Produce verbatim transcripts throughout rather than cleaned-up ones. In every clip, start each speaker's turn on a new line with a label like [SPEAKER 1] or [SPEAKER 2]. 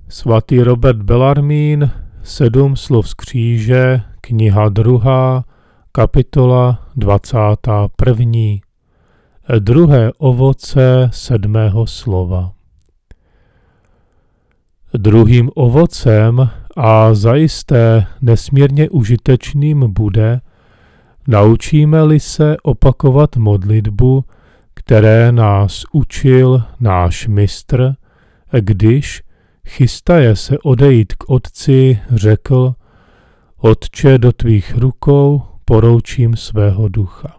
[SPEAKER 1] Svatý Robert Bellarmín, Sedm slov z kříže, kniha druhá, kapitola dvacátá první. Druhé ovoce sedmého slova. Druhým ovocem a zajisté nesmírně užitečným bude, naučíme-li se opakovat modlitbu, které nás učil náš mistr, když, chystaje se odejít k Otci, řekl: Otče, do tvých rukou poroučím svého ducha.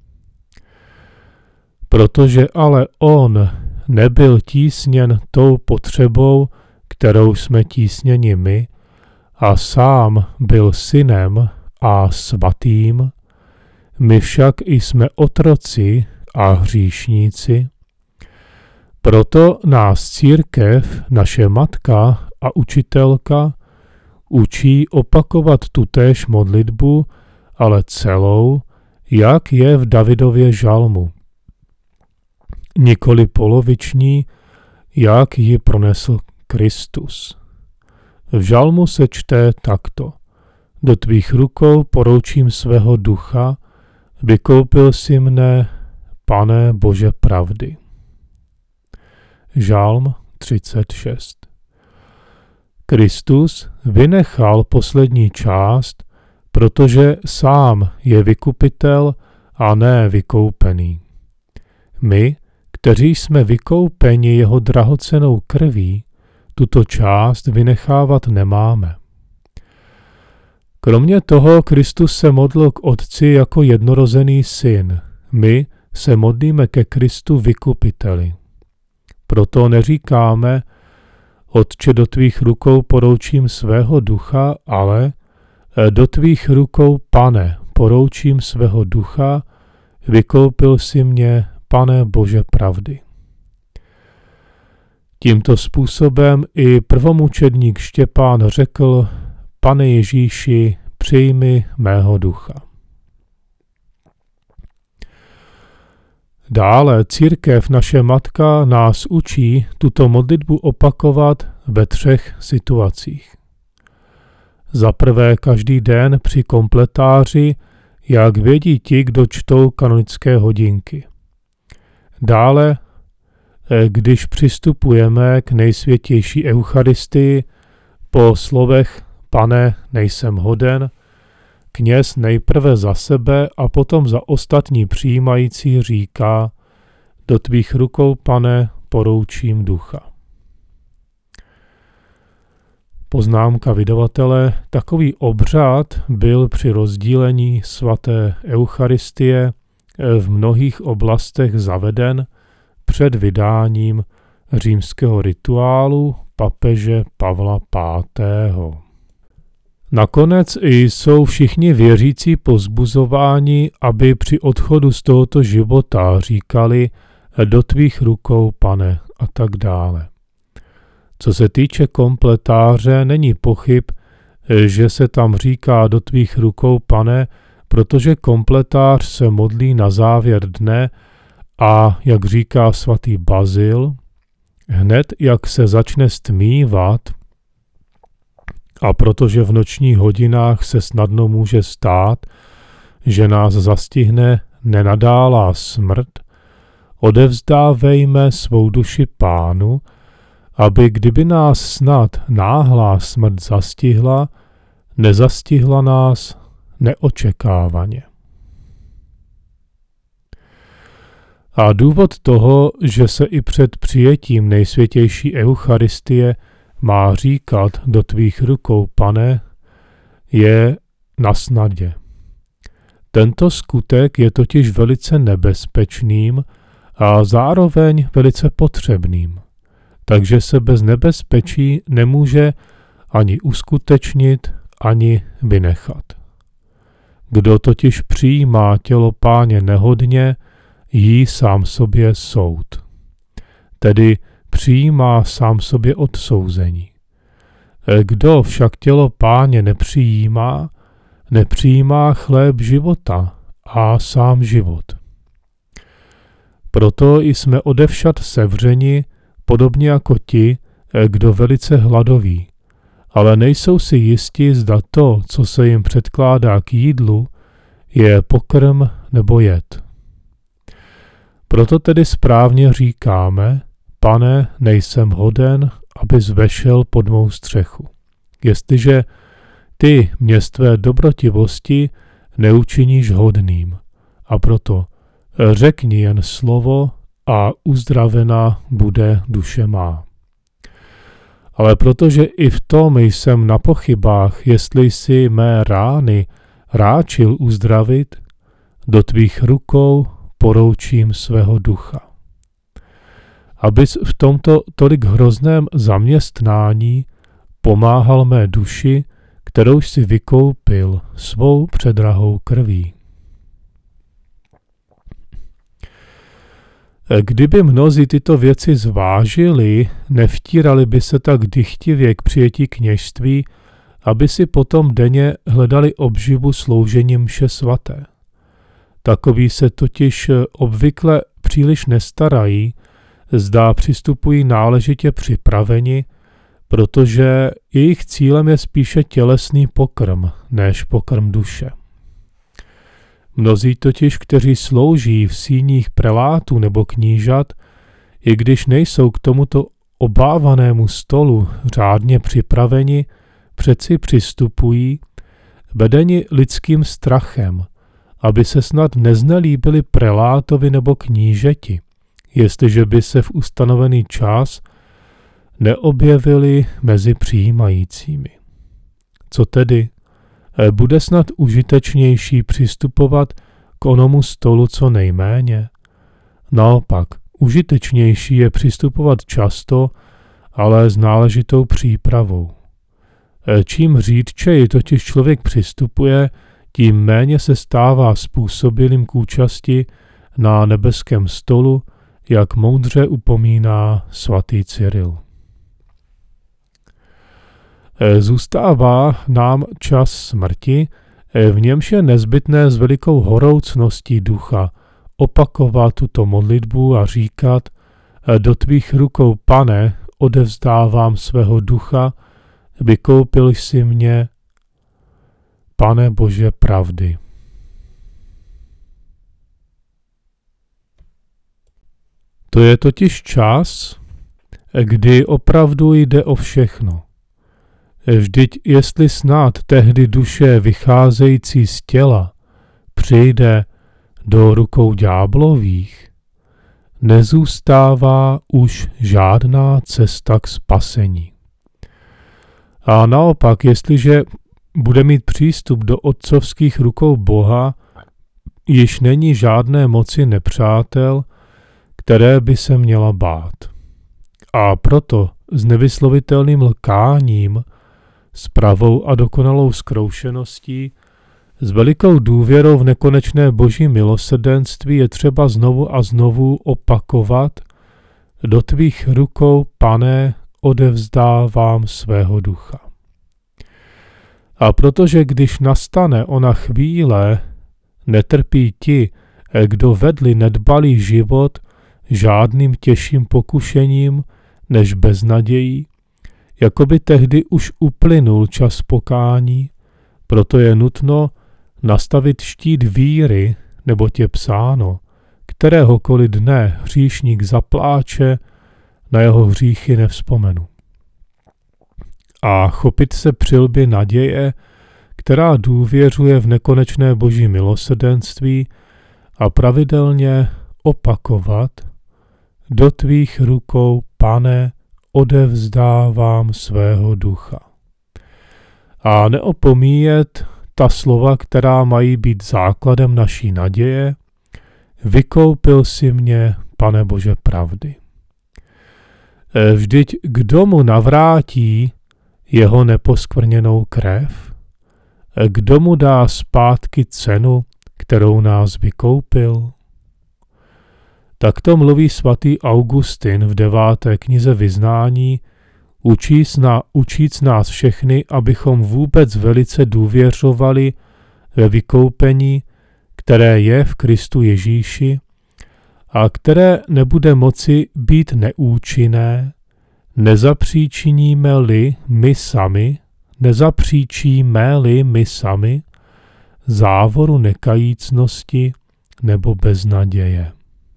[SPEAKER 1] Protože ale on nebyl tísněn tou potřebou, kterou jsme tísněni my, a sám byl synem a svatým, my však jsme otroci a hříšníci, proto nás církev, naše matka a učitelka, učí opakovat tutéž modlitbu, ale celou, jak je v Davidově žalmu. Nikoli poloviční, jak ji pronesl Kristus. V žalmu se čte takto: Do tvých rukou poroučím svého ducha, vykoupil si mne, Pane Bože pravdy. Žalm třicet šest. Kristus vynechal poslední část, protože sám je vykupitel a ne vykoupený. My, kteří jsme vykoupeni jeho drahocennou krví, tuto část vynechávat nemáme. Kromě toho Kristus se modlil k Otci jako jednorozený syn. My se modlíme ke Kristu vykupiteli. Proto neříkáme: Otče, do tvých rukou poroučím svého ducha, ale do tvých rukou, Pane, poroučím svého ducha, vykoupil si mě, Pane Bože pravdy. Tímto způsobem i prvomučedník Štěpán řekl: Pane Ježíši, přijmi mého ducha. Dále církev, naše matka, nás učí tuto modlitbu opakovat ve třech situacích. Za prvé každý den při kompletáři, jak vědí ti, kdo čtou kanonické hodinky. Dále, když přistupujeme k nejsvětější eucharistii, po slovech Pane, nejsem hoden, kněz nejprve za sebe a potom za ostatní přijímající říká: Do tvých rukou, Pane, poroučím ducha. Poznámka vydavatele: Takový obřad byl při rozdílení svaté eucharistie v mnohých oblastech zaveden před vydáním římského rituálu papeže Pavla pátého. Nakonec jsou všichni věřící povzbuzováni, aby při odchodu z tohoto života říkali: Do tvých rukou, Pane, a tak dále. Co se týče kompletáře, není pochyb, že se tam říká do tvých rukou, Pane, protože kompletář se modlí na závěr dne a, jak říká svatý Bazil, hned jak se začne stmívat, a protože v nočních hodinách se snadno může stát, že nás zastihne nenadálá smrt, odevzdávejme svou duši Pánu, aby kdyby nás snad náhlá smrt zastihla, nezastihla nás neočekávaně. A důvod toho, že se i před přijetím nejsvětější eucharistie má říkat do tvých rukou, Pane, je na snadě. Tento skutek je totiž velice nebezpečným a zároveň velice potřebným, takže se bez nebezpečí nemůže ani uskutečnit, ani vynechat. Kdo totiž přijímá tělo Páně nehodně, jí sám sobě soud. Tedy přijímá sám sobě odsouzení. Kdo však tělo Páně nepřijímá, nepřijímá chléb života a sám život. Proto jsme odevšad sevřeni, podobně jako ti, kdo velice hladoví, ale nejsou si jisti, zda to, co se jim předkládá k jídlu, je pokrm nebo jed. Proto tedy správně říkáme, Pane, nejsem hoden, abys vešel pod mou střechu. Jestliže ty mě z tvé dobrotivosti neučiníš hodným, a proto řekni jen slovo a uzdravena bude duše má. Ale protože i v tom jsem na pochybách, jestli si mé rány ráčil uzdravit, do tvých rukou poroučím svého ducha. Abys v tomto tolik hrozném zaměstnání pomáhal mé duši, kterou jsi vykoupil svou předrahou krví. Kdyby mnozí tyto věci zvážili, nevtírali by se tak dychtivě k přijetí kněžství, aby si potom denně hledali obživu sloužením mše svaté. Takoví se totiž obvykle příliš nestarají, zdá přistupují náležitě připraveni, protože jejich cílem je spíše tělesný pokrm, než pokrm duše. Mnozí totiž, kteří slouží v síních prelátů nebo knížat, i když nejsou k tomuto obávanému stolu řádně připraveni, přeci přistupují, vedeni lidským strachem, aby se snad neznelíbili prelátovi nebo knížeti, jestliže by se v ustanovený čas neobjevili mezi přijímajícími. Co tedy? Bude snad užitečnější přistupovat k onomu stolu co nejméně? Naopak, užitečnější je přistupovat často, ale s náležitou přípravou. Čím řídčeji totiž člověk přistupuje, tím méně se stává způsobilým k účasti na nebeském stolu, jak moudře upomíná svatý Cyril. Zůstává nám čas smrti, v němž je nezbytné s velikou horoucností ducha opakovat tuto modlitbu a říkat: do tvých rukou, Pane, odevzdávám svého ducha, vykoupil jsi mě, Pane Bože pravdy. To je totiž čas, kdy opravdu jde o všechno. Vždyť jestli snad tehdy duše vycházející z těla přijde do rukou ďáblových, nezůstává už žádná cesta k spasení. A naopak, jestliže bude mít přístup do otcovských rukou Boha, již není žádné moci nepřátel, které by se měla bát. A proto s nevyslovitelným lkáním, s pravou a dokonalou zkroušeností, s velikou důvěrou v nekonečné boží milosrdenství je třeba znovu a znovu opakovat: do tvých rukou, Pane, odevzdávám svého ducha. A protože když nastane ona chvíle, netrpí ti, kdo vedli nedbalý život žádným těžším pokušením než beznadějí, jako by tehdy už uplynul čas pokání, proto je nutno nastavit štít víry, neboť je psáno: kteréhokoliv dne hříšník zapláče, na jeho hříchy nevzpomenu. A chopit se přilby naděje, která důvěřuje v nekonečné boží milosrdenství, a pravidelně opakovat: do tvých rukou, Pane, odevzdávám svého ducha. A neopomíjet ta slova, která mají být základem naší naděje: vykoupil si mě, Pane Bože pravdy. Vždyť kdo mu navrátí jeho neposkvrněnou krev? Kdo mu dá zpátky cenu, kterou nás vykoupil? Takto mluví svatý Augustin v deváté knize Vyznání, učíc, na, učíc nás všechny, abychom vůbec velice důvěřovali ve vykoupení, které je v Kristu Ježíši a které nebude moci být neúčinné, nezapříčiníme-li my sami, nezapříčíme-li my sami závoru nekajícnosti nebo beznaděje.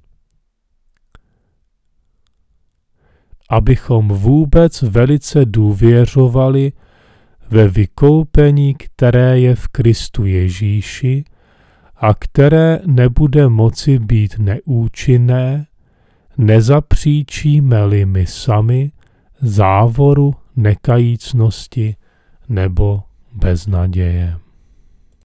[SPEAKER 1] Abychom vůbec velice důvěřovali ve vykoupení, které je v Kristu Ježíši a které nebude moci být neúčinné, nezapříčíme-li my sami závoru nekajícnosti nebo beznaděje.